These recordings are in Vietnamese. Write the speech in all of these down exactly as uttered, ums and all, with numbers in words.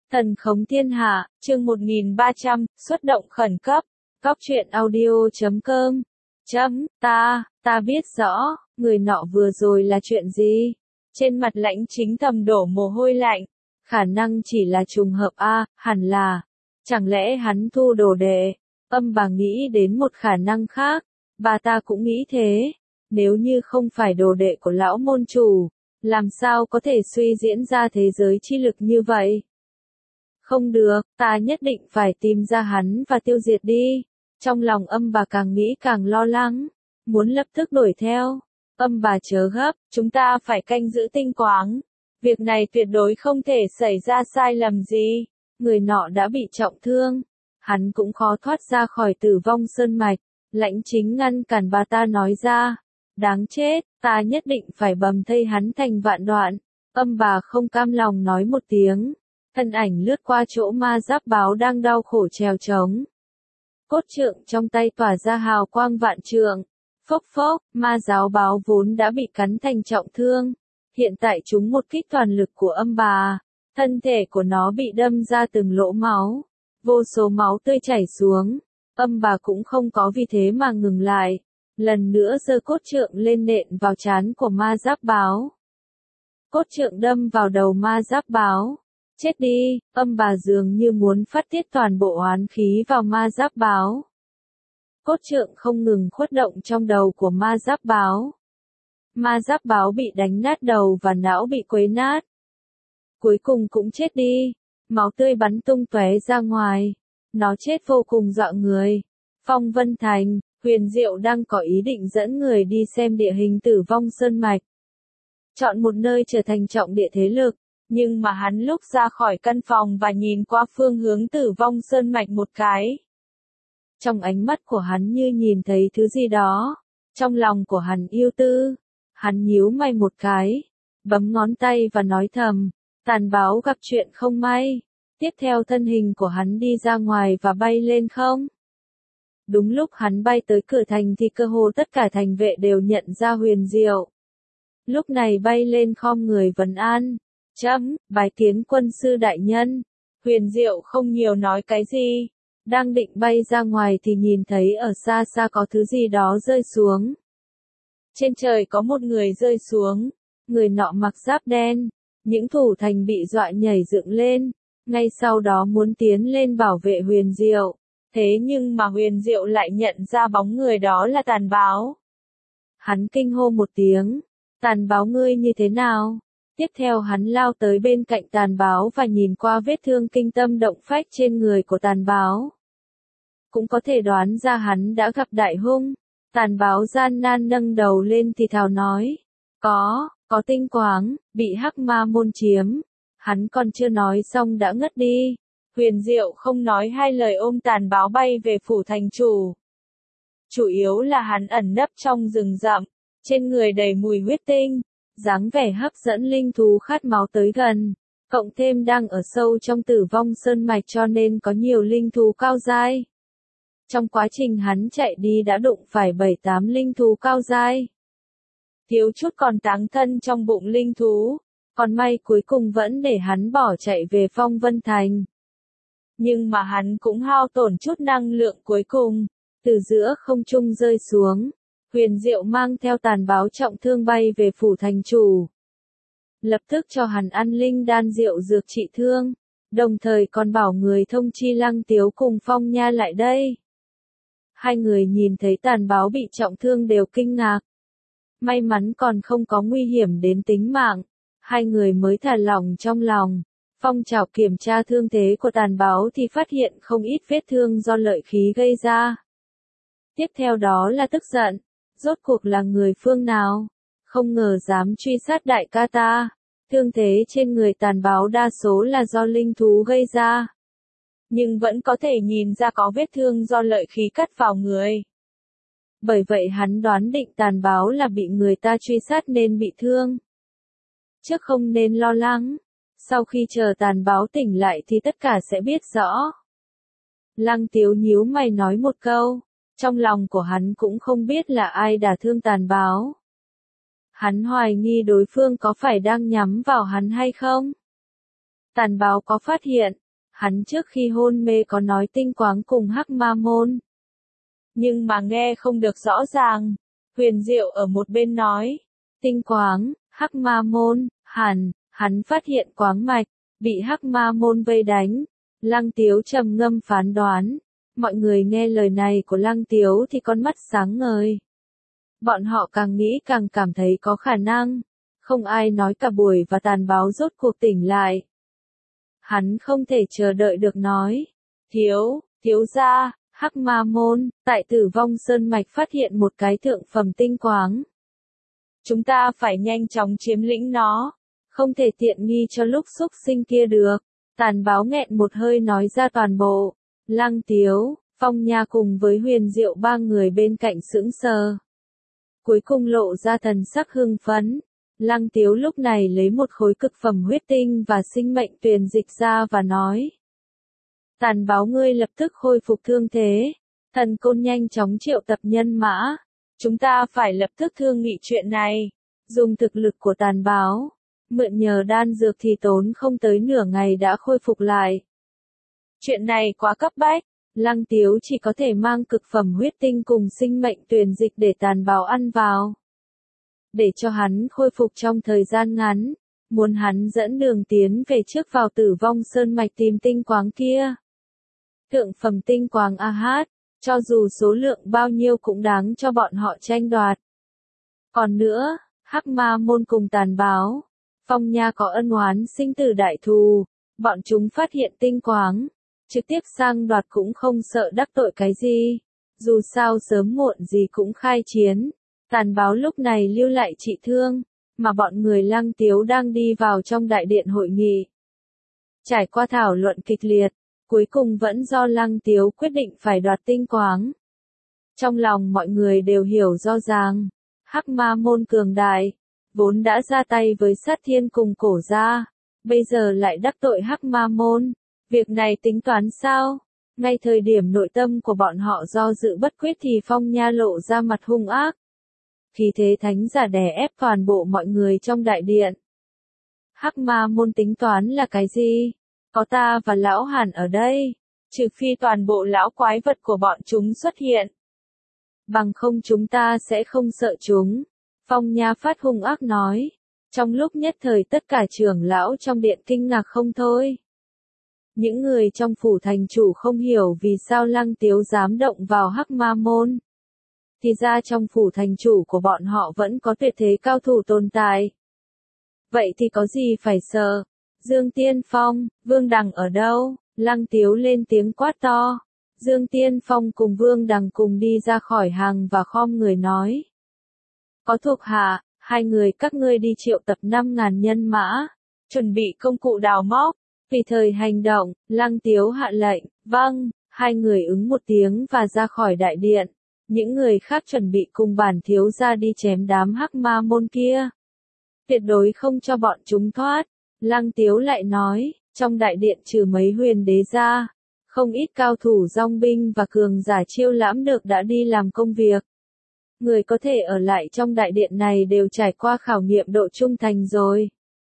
Thần khống thiên hạ, chương một nghìn ba trăm, xuất động khẩn cấp. Góc truyện audio chấm com. Chấm, ta, ta biết rõ, người nọ vừa rồi là chuyện gì? Trên mặt Lãnh Chính thầm đổ mồ hôi lạnh. Khả năng chỉ là trùng hợp a, hẳn là. Chẳng lẽ hắn thu đồ đệ? Âm bà nghĩ đến một khả năng khác. Bà ta cũng nghĩ thế. Nếu như không phải đồ đệ của lão môn chủ, làm sao có thể suy diễn ra thế giới chi lực như vậy? Không được, ta nhất định phải tìm ra hắn và tiêu diệt đi. Trong lòng âm bà càng nghĩ càng lo lắng, muốn lập tức đuổi theo. Âm bà chớ gấp, chúng ta phải canh giữ tinh quáng. Việc này tuyệt đối không thể xảy ra sai lầm gì. Người nọ đã bị trọng thương, hắn cũng khó thoát ra khỏi tử vong sơn mạch. Lãnh Chính ngăn cản bà ta nói ra, đáng chết, ta nhất định phải bầm thây hắn thành vạn đoạn. Âm bà không cam lòng nói một tiếng. Thân ảnh lướt qua chỗ ma giáp báo đang đau khổ trèo trống. Cốt trượng trong tay tỏa ra hào quang vạn trượng. Phốc phốc, ma giáo báo vốn đã bị cắn thành trọng thương. Hiện tại chúng một kích toàn lực của âm bà. Thân thể của nó bị đâm ra từng lỗ máu. Vô số máu tươi chảy xuống. Âm bà cũng không có vì thế mà ngừng lại. Lần nữa giơ cốt trượng lên nện vào trán của ma giáp báo. Cốt trượng đâm vào đầu ma giáp báo. Chết đi, âm bà dường như muốn phát tiết toàn bộ oán khí vào ma giáp báo. Cốt trượng không ngừng khuất động trong đầu của ma giáp báo. Ma giáp báo bị đánh nát đầu và não bị quấy nát. Cuối cùng cũng chết đi, máu tươi bắn tung tóe ra ngoài. Nó chết vô cùng dọa người. Phong Vân Thành, Huyền Diệu đang có ý định dẫn người đi xem địa hình tử vong sơn mạch. Chọn một nơi trở thành trọng địa thế lực. Nhưng mà hắn lúc ra khỏi căn phòng và nhìn qua phương hướng tử vong sơn mạch một cái. Trong ánh mắt của hắn như nhìn thấy thứ gì đó. Trong lòng của hắn yêu tư. Hắn nhíu mày một cái. Bấm ngón tay và nói thầm. Tàn báo gặp chuyện không may. Tiếp theo thân hình của hắn đi ra ngoài và bay lên không. Đúng lúc hắn bay tới cửa thành thì cơ hồ tất cả thành vệ đều nhận ra Huyền Diệu. Lúc này bay lên khom người vấn an. Chấm, bái kiến quân sư đại nhân. Huyền Diệu không nhiều nói cái gì. Đang định bay ra ngoài thì nhìn thấy ở xa xa có thứ gì đó rơi xuống. Trên trời có một người rơi xuống. Người nọ mặc giáp đen. Những thủ thành bị dọa nhảy dựng lên. Ngay sau đó muốn tiến lên bảo vệ Huyền Diệu. Thế nhưng mà Huyền Diệu lại nhận ra bóng người đó là Tàn Báo. Hắn kinh hô một tiếng. Tàn Báo ngươi như thế nào? Tiếp theo hắn lao tới bên cạnh Tàn Báo và nhìn qua vết thương kinh tâm động phách trên người của Tàn Báo. Cũng có thể đoán ra hắn đã gặp đại hung. Tàn Báo gian nan nâng đầu lên thì thào nói. Có, có tinh quáng, bị hắc ma môn chiếm. Hắn còn chưa nói xong đã ngất đi. Huyền Diệu không nói hai lời ôm Tàn Báo bay về phủ thành chủ. Chủ yếu là hắn ẩn nấp trong rừng rậm, trên người đầy mùi huyết tinh. Dáng vẻ hấp dẫn linh thú khát máu tới gần, cộng thêm đang ở sâu trong tử vong sơn mạch cho nên có nhiều linh thú cao giai. Trong quá trình hắn chạy đi đã đụng phải bảy tám linh thú cao giai. Thiếu chút còn táng thân trong bụng linh thú, còn may cuối cùng vẫn để hắn bỏ chạy về Phong Vân Thành. Nhưng mà hắn cũng hao tổn chút năng lượng cuối cùng, từ giữa không trung rơi xuống. Huyền Diệu mang theo Tàn Báo trọng thương bay về phủ thành chủ. Lập tức cho hắn ăn linh đan rượu dược trị thương. Đồng thời còn bảo người thông chi Lăng Tiếu cùng Phong Nha lại đây. Hai người nhìn thấy Tàn Báo bị trọng thương đều kinh ngạc. May mắn còn không có nguy hiểm đến tính mạng. Hai người mới thả lỏng trong lòng. Phong Trảo kiểm tra thương thế của Tàn Báo thì phát hiện không ít vết thương do lợi khí gây ra. Tiếp theo đó là tức giận. Rốt cuộc là người phương nào? Không ngờ dám truy sát đại ca ta. Thương thế trên người Tàn Báo đa số là do linh thú gây ra. Nhưng vẫn có thể nhìn ra có vết thương do lợi khí cắt vào người. Bởi vậy hắn đoán định Tàn Báo là bị người ta truy sát nên bị thương. Trước không nên lo lắng. Sau khi chờ Tàn Báo tỉnh lại thì tất cả sẽ biết rõ. Lăng Tiếu nhíu mày nói một câu. Trong lòng của hắn cũng không biết là ai đả thương Tàn Báo. Hắn hoài nghi đối phương có phải đang nhắm vào hắn hay không. Tàn báo có phát hiện, hắn trước khi hôn mê có nói tinh quáng cùng Hắc Ma Môn. Nhưng mà nghe không được rõ ràng. Huyền Diệu ở một bên nói, tinh quáng, Hắc Ma Môn, hẳn, hắn phát hiện quáng mạch, bị Hắc Ma Môn vây đánh. Lăng Tiếu trầm ngâm phán đoán. Mọi người nghe lời này của Lăng Tiếu thì con mắt sáng ngời. Bọn họ càng nghĩ càng cảm thấy có khả năng. Không ai nói cả buổi và tàn báo rốt cuộc tỉnh lại. Hắn không thể chờ đợi được nói. Thiếu, thiếu gia, Hắc Ma Môn, tại Tử Vong Sơn Mạch phát hiện một cái thượng phẩm tinh quáng. Chúng ta phải nhanh chóng chiếm lĩnh nó. Không thể tiện nghi cho lúc xúc sinh kia được. Tàn báo nghẹn một hơi nói ra toàn bộ. Lăng Tiếu, Phong Nha cùng với Huyền Diệu ba người bên cạnh sững sờ. Cuối cùng lộ ra thần sắc hưng phấn. Lăng Tiếu lúc này lấy một khối cực phẩm huyết tinh và sinh mệnh tuyền dịch ra và nói. Tàn báo ngươi lập tức khôi phục thương thế. Thần Côn nhanh chóng triệu tập nhân mã. Chúng ta phải lập tức thương nghị chuyện này. Dùng thực lực của tàn báo. Mượn nhờ đan dược thì tốn không tới nửa ngày đã khôi phục lại. Chuyện này quá cấp bách. Lăng Tiếu chỉ có thể mang cực phẩm huyết tinh cùng sinh mệnh tuyền dịch để tàn báo ăn vào. Để cho hắn khôi phục trong thời gian ngắn. Muốn hắn dẫn đường tiến về trước vào Tử Vong Sơn Mạch tìm tinh quáng kia. Thượng phẩm tinh quáng a hát, cho dù số lượng bao nhiêu cũng đáng cho bọn họ tranh đoạt. Còn nữa, Hắc Ma Môn cùng tàn báo. Phong Nha có ân oán sinh tử đại thù. Bọn chúng phát hiện tinh quáng. Trực tiếp sang đoạt cũng không sợ đắc tội cái gì. Dù sao sớm muộn gì cũng khai chiến. Tàn báo lúc này lưu lại trị thương. Mà bọn người Lăng Tiếu đang đi vào trong đại điện hội nghị. Trải qua thảo luận kịch liệt. Cuối cùng vẫn do Lăng Tiếu quyết định phải đoạt tinh quáng. Trong lòng mọi người đều hiểu rõ ràng. Hắc Ma Môn cường đại. Vốn đã ra tay với sát thiên cùng cổ gia. Bây giờ lại đắc tội Hắc Ma Môn. Việc này tính toán sao? Ngay thời điểm nội tâm của bọn họ do dự bất quyết thì Phong Nha lộ ra mặt hung ác. Khí thế thánh giả đè ép toàn bộ mọi người trong đại điện. Hắc Ma Môn tính toán là cái gì? Có ta và lão Hàn ở đây. Trừ phi toàn bộ lão quái vật của bọn chúng xuất hiện. Bằng không chúng ta sẽ không sợ chúng. Phong Nha phát hung ác nói. Trong lúc nhất thời tất cả trưởng lão trong điện kinh ngạc không thôi. Những người trong phủ thành chủ không hiểu vì sao Lăng Tiếu dám động vào Hắc Ma Môn. Thì ra trong phủ thành chủ của bọn họ vẫn có tuyệt thế cao thủ tồn tại. Vậy thì có gì phải sợ? Dương Tiên Phong, Vương Đằng ở đâu? Lăng Tiếu lên tiếng quát to. Dương Tiên Phong cùng Vương Đằng cùng đi ra khỏi hàng và khom người nói. Có thuộc hạ, hai người các ngươi đi triệu tập năm ngàn nhân mã. Chuẩn bị công cụ đào móc. Vì thời hành động, Lăng Tiếu hạ lệnh, vâng, hai người ứng một tiếng và ra khỏi đại điện. Những người khác chuẩn bị cùng bản thiếu gia đi chém đám Hắc Ma Môn kia. Tuyệt đối không cho bọn chúng thoát. Lăng Tiếu lại nói, trong đại điện trừ mấy huyền đế ra, không ít cao thủ dòng binh và cường giả chiêu lãm được đã đi làm công việc. Người có thể ở lại trong đại điện này đều trải qua khảo nghiệm độ trung thành rồi.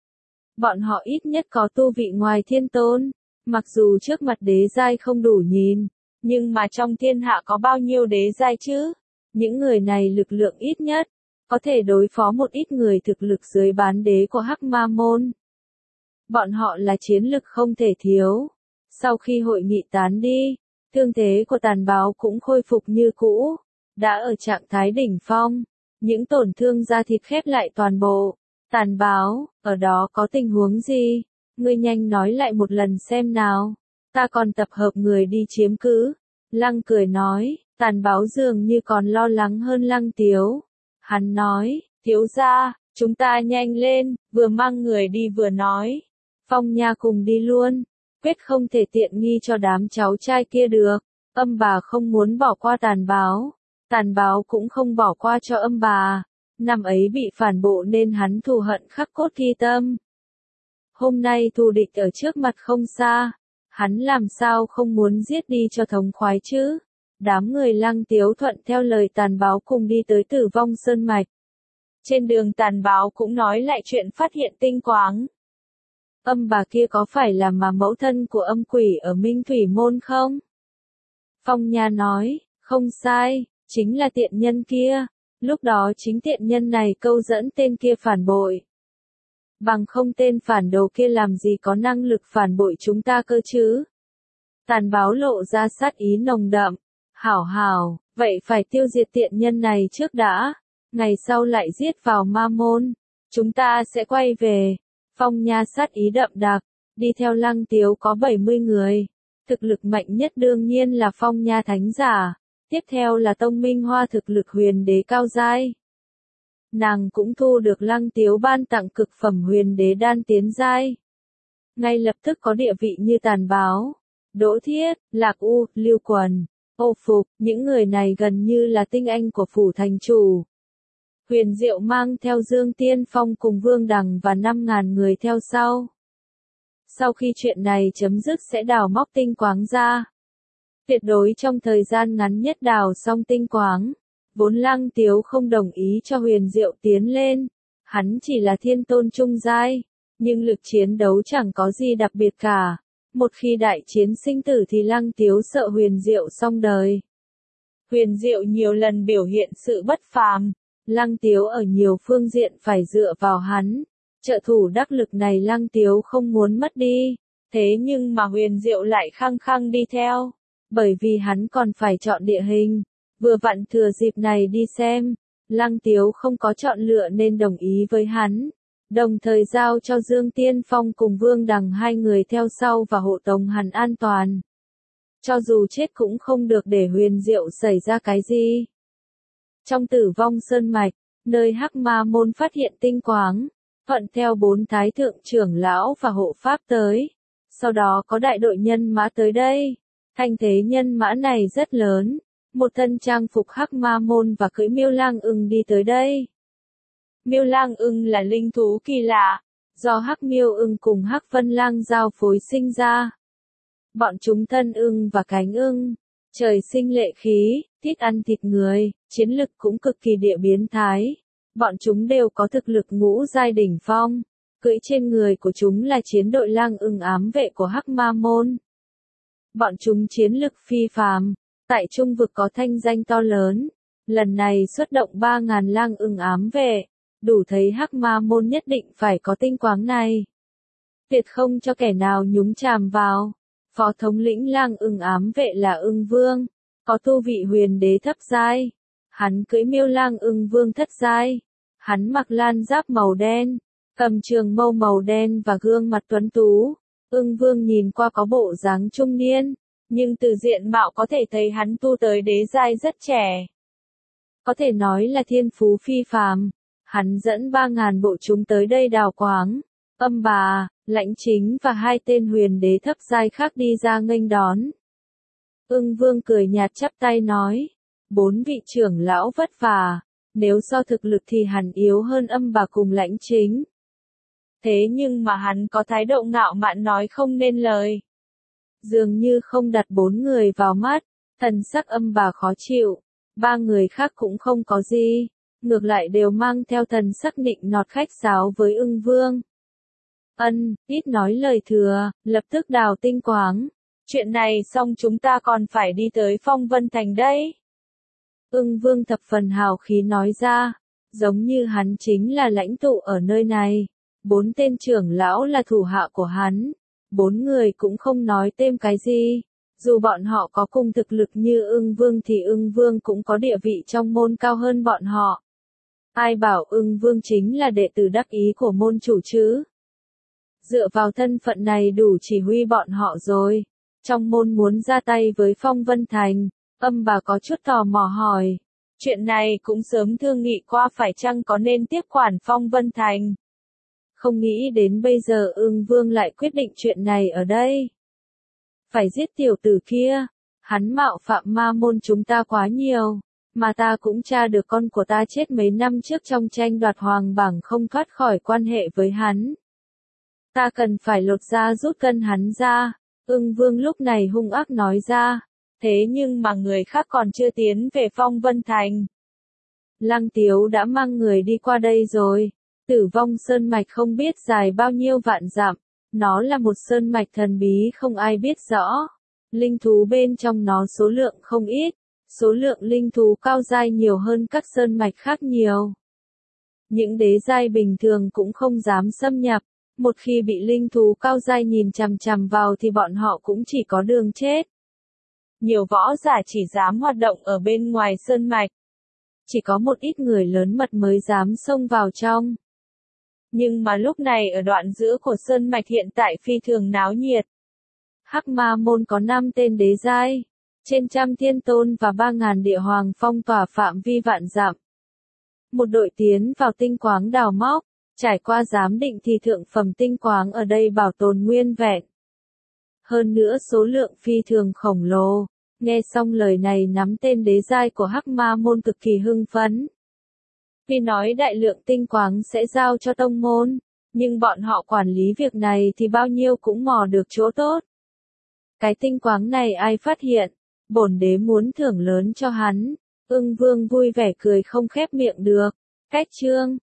Bọn họ ít nhất có tu vị ngoài thiên tôn, mặc dù trước mặt đế giai không đủ nhìn, nhưng mà trong thiên hạ có bao nhiêu đế giai chứ? Những người này lực lượng ít nhất, có thể đối phó một ít người thực lực dưới bán đế của Hắc Ma Môn. Bọn họ là chiến lực không thể thiếu. Sau khi hội nghị tán đi, thương thế của tàn báo cũng khôi phục như cũ, đã ở trạng thái đỉnh phong, những tổn thương da thịt khép lại toàn bộ. Tàn báo, ở đó có tình huống gì? Ngươi nhanh nói lại một lần xem nào. Ta còn tập hợp người đi chiếm cứ. Lăng cười nói, tàn báo dường như còn lo lắng hơn Lăng Tiếu. Hắn nói, thiếu gia, chúng ta nhanh lên, vừa mang người đi vừa nói. Phong Nha cùng đi luôn, quyết không thể tiện nghi cho đám cháu trai kia được. Âm bà không muốn bỏ qua tàn báo. Tàn báo cũng không bỏ qua cho âm bà. Năm ấy bị phản bộ nên hắn thù hận khắc cốt ghi tâm. Hôm nay thù địch ở trước mặt không xa. Hắn làm sao không muốn giết đi cho thống khoái chứ. Đám người Lăng Tiếu thuận theo lời tàn báo cùng đi tới Tử Vong Sơn Mạch. Trên đường tàn báo cũng nói lại chuyện phát hiện tinh quáng. Âm bà kia có phải là mà mẫu thân của âm quỷ ở Minh Thủy Môn không? Phong Nha nói, không sai, chính là tiện nhân kia. Lúc đó chính tiện nhân này câu dẫn tên kia phản bội. Bằng không tên phản đồ kia làm gì có năng lực phản bội chúng ta cơ chứ? Tàn báo lộ ra sát ý nồng đậm. Hảo hảo, vậy phải tiêu diệt tiện nhân này trước đã. Ngày sau lại giết vào ma môn. Chúng ta sẽ quay về. Phong Nha sát ý đậm đặc. Đi theo Lăng Tiếu có bảy mươi người. Thực lực mạnh nhất đương nhiên là Phong Nha thánh giả. Tiếp theo là Tông Minh Hoa thực lực huyền đế cao giai. Nàng cũng thu được Lăng Tiếu ban tặng cực phẩm huyền đế đan tiến giai. Ngay lập tức có địa vị như Tàn Báo, Đỗ Thiết, Lạc U, Lưu Quần, Ô Phục, những người này gần như là tinh anh của phủ thành chủ. Huyền Diệu mang theo Dương Tiên Phong cùng Vương Đằng và năm ngàn người theo sau. Sau khi chuyện này chấm dứt sẽ đào móc tinh quáng ra. Tuyệt đối trong thời gian ngắn nhất đào xong tinh quáng. Vốn Lăng Tiếu không đồng ý cho Huyền Diệu tiến lên. Hắn chỉ là thiên tôn trung giai. Nhưng lực chiến đấu chẳng có gì đặc biệt cả. Một khi đại chiến sinh tử thì Lăng Tiếu sợ Huyền Diệu xong đời. Huyền Diệu nhiều lần biểu hiện sự bất phàm. Lăng Tiếu ở nhiều phương diện phải dựa vào hắn. Trợ thủ đắc lực này Lăng Tiếu không muốn mất đi. Thế nhưng mà Huyền Diệu lại khăng khăng đi theo. Bởi vì hắn còn phải chọn địa hình. Vừa vặn thừa dịp này đi xem. Lăng Tiếu không có chọn lựa nên đồng ý với hắn. Đồng thời giao cho Dương Tiên Phong cùng Vương Đằng hai người theo sau và hộ tống hắn an toàn. Cho dù chết cũng không được để Huyền Diệu xảy ra cái gì. Trong Tử Vong Sơn Mạch, nơi Hắc Ma Môn phát hiện tinh quáng, thuận theo bốn thái thượng trưởng lão và hộ pháp tới. Sau đó có đại đội nhân mã tới đây. Thanh thế nhân mã này rất lớn. Một thân trang phục Hắc Ma Môn và cưỡi Miêu Lang Ưng đi tới đây. Miêu Lang Ưng là linh thú kỳ lạ, do Hắc Miêu Ưng cùng Hắc Vân Lang giao phối sinh ra. Bọn chúng thân ưng và cánh ưng, trời sinh lệ khí, thích ăn thịt người, chiến lực cũng cực kỳ địa biến thái. Bọn chúng đều có thực lực ngũ giai đỉnh phong, cưỡi trên người của chúng là chiến đội Lang Ưng ám vệ của Hắc Ma Môn. Bọn chúng chiến lực phi phàm, tại trung vực có thanh danh to lớn, lần này xuất động ba ngàn Lang Ưng ám vệ. Đủ thấy Hắc Ma Môn nhất định phải có tinh quáng này. Tuyệt không cho kẻ nào nhúng chàm vào. Phó thống lĩnh Lang Ưng ám vệ là Ưng Vương, có tu vị huyền đế thấp giai. Hắn cưỡi Miêu Lang Ưng Vương thất giai. Hắn mặc lan giáp màu đen, cầm trường mâu màu đen và gương mặt tuấn tú. Ưng Vương nhìn qua có bộ dáng trung niên, nhưng từ diện mạo có thể thấy hắn tu tới đế giai rất trẻ. Có thể nói là thiên phú phi phàm. Hắn dẫn ba ngàn bộ chúng tới đây đào quáng. Âm Bà, Lãnh Chính và hai tên huyền đế thấp giai khác đi ra nghênh đón. Ưng Vương cười nhạt chắp tay nói, bốn vị trưởng lão vất vả, nếu so thực lực thì hắn yếu hơn Âm Bà cùng Lãnh Chính. Thế nhưng mà hắn có thái độ ngạo mạn nói không nên lời. Dường như không đặt bốn người vào mắt, thần sắc Âm Bà khó chịu, ba người khác cũng không có gì. Ngược lại đều mang theo thần sắc nịnh nọt khách sáo với Ưng Vương. Ân, ít nói lời thừa, lập tức đào tinh quáng. Chuyện này xong chúng ta còn phải đi tới Phong Vân Thành đấy. Ưng Vương thập phần hào khí nói ra, giống như hắn chính là lãnh tụ ở nơi này. Bốn tên trưởng lão là thủ hạ của hắn. Bốn người cũng không nói thêm cái gì. Dù bọn họ có cùng thực lực như Ưng Vương thì Ưng Vương cũng có địa vị trong môn cao hơn bọn họ. Ai bảo Ưng Vương chính là đệ tử đắc ý của môn chủ chứ? Dựa vào thân phận này đủ chỉ huy bọn họ rồi. Trong môn muốn ra tay với Phong Vân Thành, Âm Bà có chút tò mò hỏi. Chuyện này cũng sớm thương nghị qua phải chăng có nên tiếp quản Phong Vân Thành. Không nghĩ đến bây giờ Ưng Vương lại quyết định chuyện này ở đây. Phải giết tiểu tử kia. Hắn mạo phạm ma môn chúng ta quá nhiều. Mà ta cũng tra được con của ta chết mấy năm trước trong tranh đoạt hoàng bảng không thoát khỏi quan hệ với hắn. Ta cần phải lột da rút cân hắn ra. Ưng Vương lúc này hung ác nói ra. Thế nhưng mà người khác còn chưa tiến về Phong Vân Thành. Lăng Tiếu đã mang người đi qua đây rồi. Tử Vong Sơn Mạch không biết dài bao nhiêu vạn dặm. Nó là một sơn mạch thần bí không ai biết rõ. Linh thú bên trong nó số lượng không ít, số lượng linh thú cao giai nhiều hơn các sơn mạch khác nhiều. Những đế giai bình thường cũng không dám xâm nhập, một khi bị linh thú cao giai nhìn chằm chằm vào thì bọn họ cũng chỉ có đường chết. Nhiều võ giả chỉ dám hoạt động ở bên ngoài sơn mạch. Chỉ có một ít người lớn mật mới dám xông vào trong. Nhưng mà lúc này ở đoạn giữa của sơn mạch hiện tại phi thường náo nhiệt. Hắc Ma môn có năm tên đế giai, trên trăm thiên tôn và ba ngàn địa hoàng phong tỏa phạm vi vạn dặm. Một đội tiến vào tinh quáng đào móc, trải qua giám định thì thượng phẩm tinh quáng ở đây bảo tồn nguyên vẹn. Hơn nữa số lượng phi thường khổng lồ. Nghe xong lời này nắm tên đế giai của Hắc Ma môn cực kỳ hưng phấn. Vì nói đại lượng tinh quáng sẽ giao cho tông môn, nhưng bọn họ quản lý việc này thì bao nhiêu cũng mò được chỗ tốt. Cái tinh quáng này ai phát hiện, bổn đế muốn thưởng lớn cho hắn. Ưng Vương vui vẻ cười không khép miệng được. Cách chương